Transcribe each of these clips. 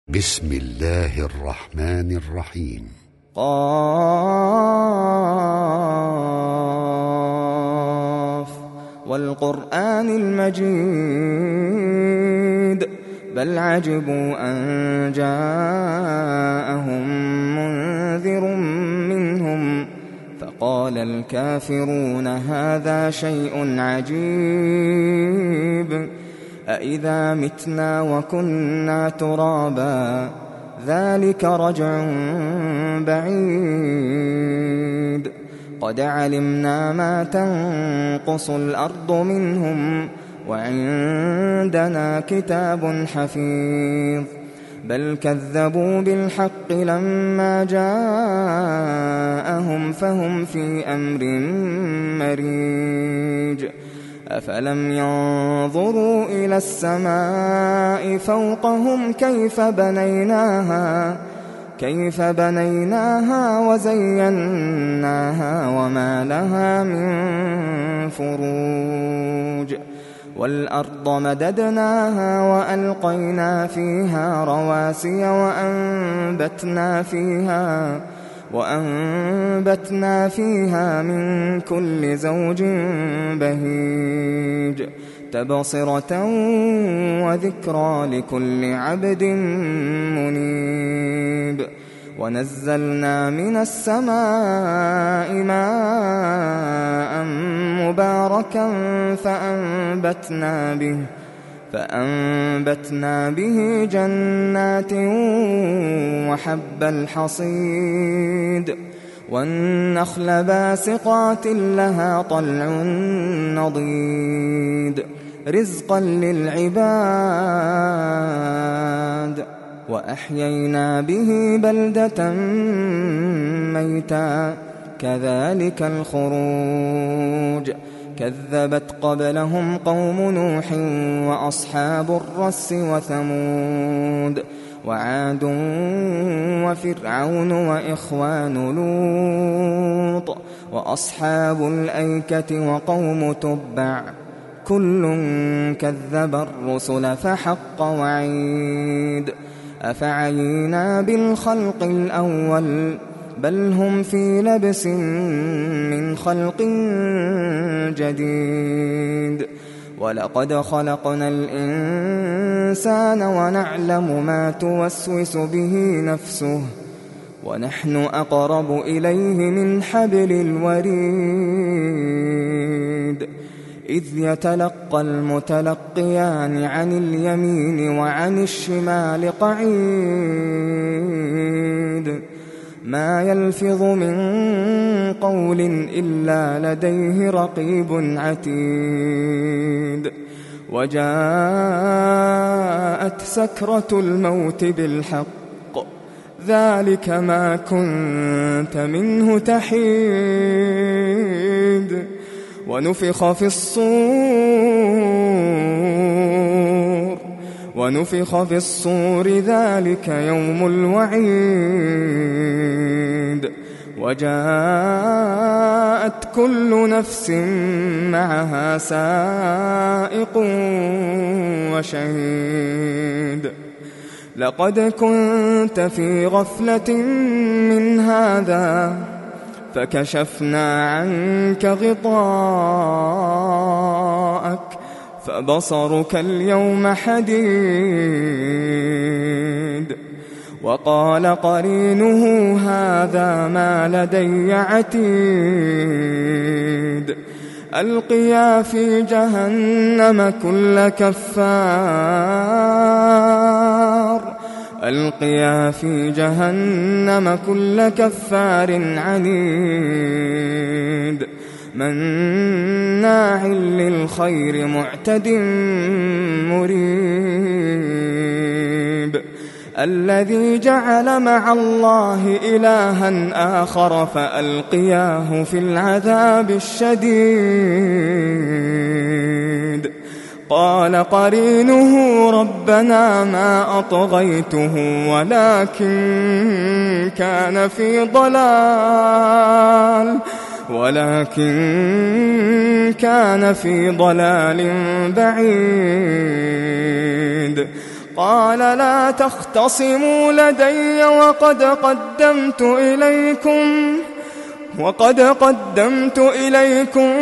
بسم الله الرحمن الرحيم. قاف والقرآن المجيد بل عجبوا أن جاءهم منذر منهم فقال الكافرون هذا شيء عجيب أإذا متنا وكنا ترابا ذلك رجع بعيد قد علمنا ما تنقص الأرض منهم وعندنا كتاب حفيظ بل كذبوا بالحق لما جاءهم فهم في أمر مريج أفلم ينظروا إلى السماء فوقهم كيف بنيناها وزيناها وما لها من فروج والأرض مددناها وألقينا فيها رواسي وأنبتنا فيها من كل زوج بهيج تبصرة وذكرى لكل عبد منيب ونزلنا من السماء ماء مباركا فأنبتنا به جنات وحب الحصيد والنخل باسقات لها طلع نضيد رزقا للعباد وأحيينا به بلدة ميتا كذلك الخروج كذبت قبلهم قوم نوح وأصحاب الرس وثمود وعاد وفرعون وإخوان لوط وأصحاب الأيكة وقوم تبع كل كذب الرسل فحق وعيد أفعينا بالخلق الأول بل هم في لبس من خلق جديد ولقد خلقنا الإنسان ونعلم ما توسوس به نفسه ونحن أقرب إليه من حبل الوريد إذ يتلقى المتلقيان عن اليمين وعن الشمال قعيد ما يلفظ من قول إلا لديه رقيب عتيد وجاءت سكرة الموت بالحق ذلك ما كنت منه تحيد ونفخ في الصور ذلك يوم الوعيد وجاءت كل نفس معها سائق وشهيد لقد كنت في غفلة من هذا فكشفنا عنك غطاءك فبصرك اليوم حديد وقال قرينه هذا ما لدي عتيد ألقيا في جهنم كل كفار عنيد مناع للخير معتد مريب الذي جعل مع الله إلها آخر فألقياه في العذاب الشديد قال قرينه ربنا ما أطغيته ولكن كان في ضلال بعيد قال لا تختصموا لدي وقد قدمت إليكم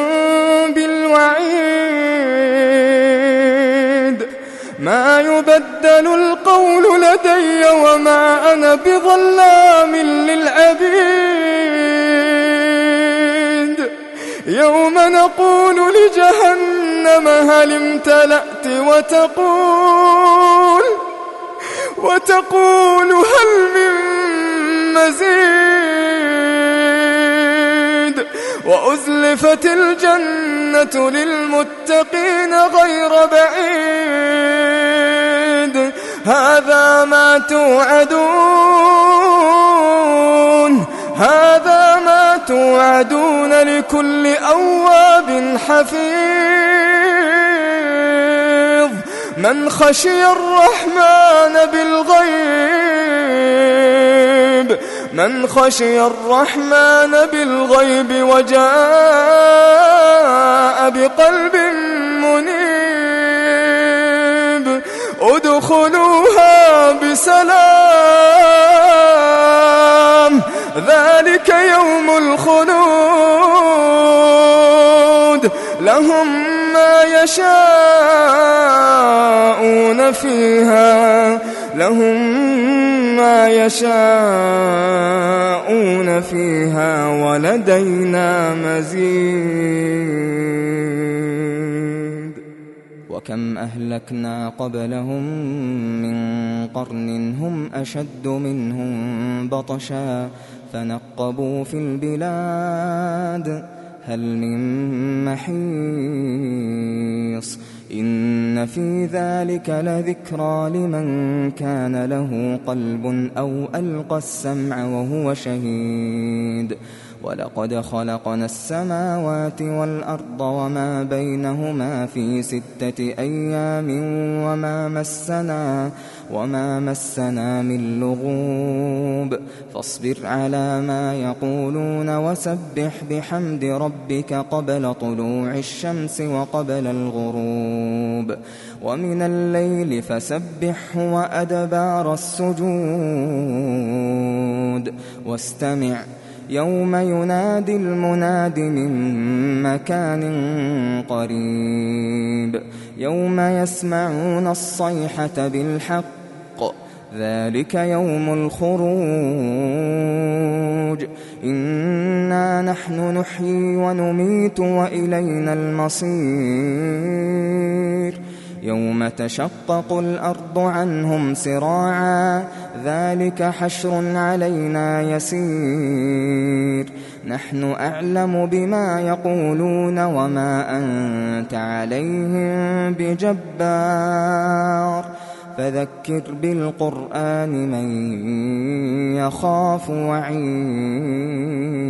بالوعيد ما يبدل القول لدي وما أنا بظلام للعبيد يوم نقول لجهنم هل امتلأت وتقول هل من مزيد وأزلفت الجنة للمتقين غير بعيد هذا ما توعدون لكل أواب حفيظ من خشي الرحمن بالغيب وجاء بقلب منيب ادخلوها بسلام ذلك يوم الخلود لهم ما يشاءون فيها ولدينا مزيد وكم أهلكنا قبلهم من قرن هم أشد منهم بطشا فنقبوا في البلاد هل من محيص إن في ذلك لذكرى لمن كان له قلب أو ألقى السمع وهو شهيد ولقد خلقنا السماوات والأرض وما بينهما في 6 أيام وما مسنا من لغوب فاصبر على ما يقولون وسبح بحمد ربك قبل طلوع الشمس وقبل الغروب ومن الليل فسبحه وأدبار السجود واستمع يوم ينادي المناد من مكان قريب يوم يسمعون الصيحة بالحق ذلك يوم الخروج إنا نحن نحيي ونميت وإلينا المصير يوم تشقق الأرض عنهم سراعا ذلك حشر علينا يسير نحن أعلم بما يقولون وما أنت عليهم بجبار فذكر بالقرآن من يخاف وعيد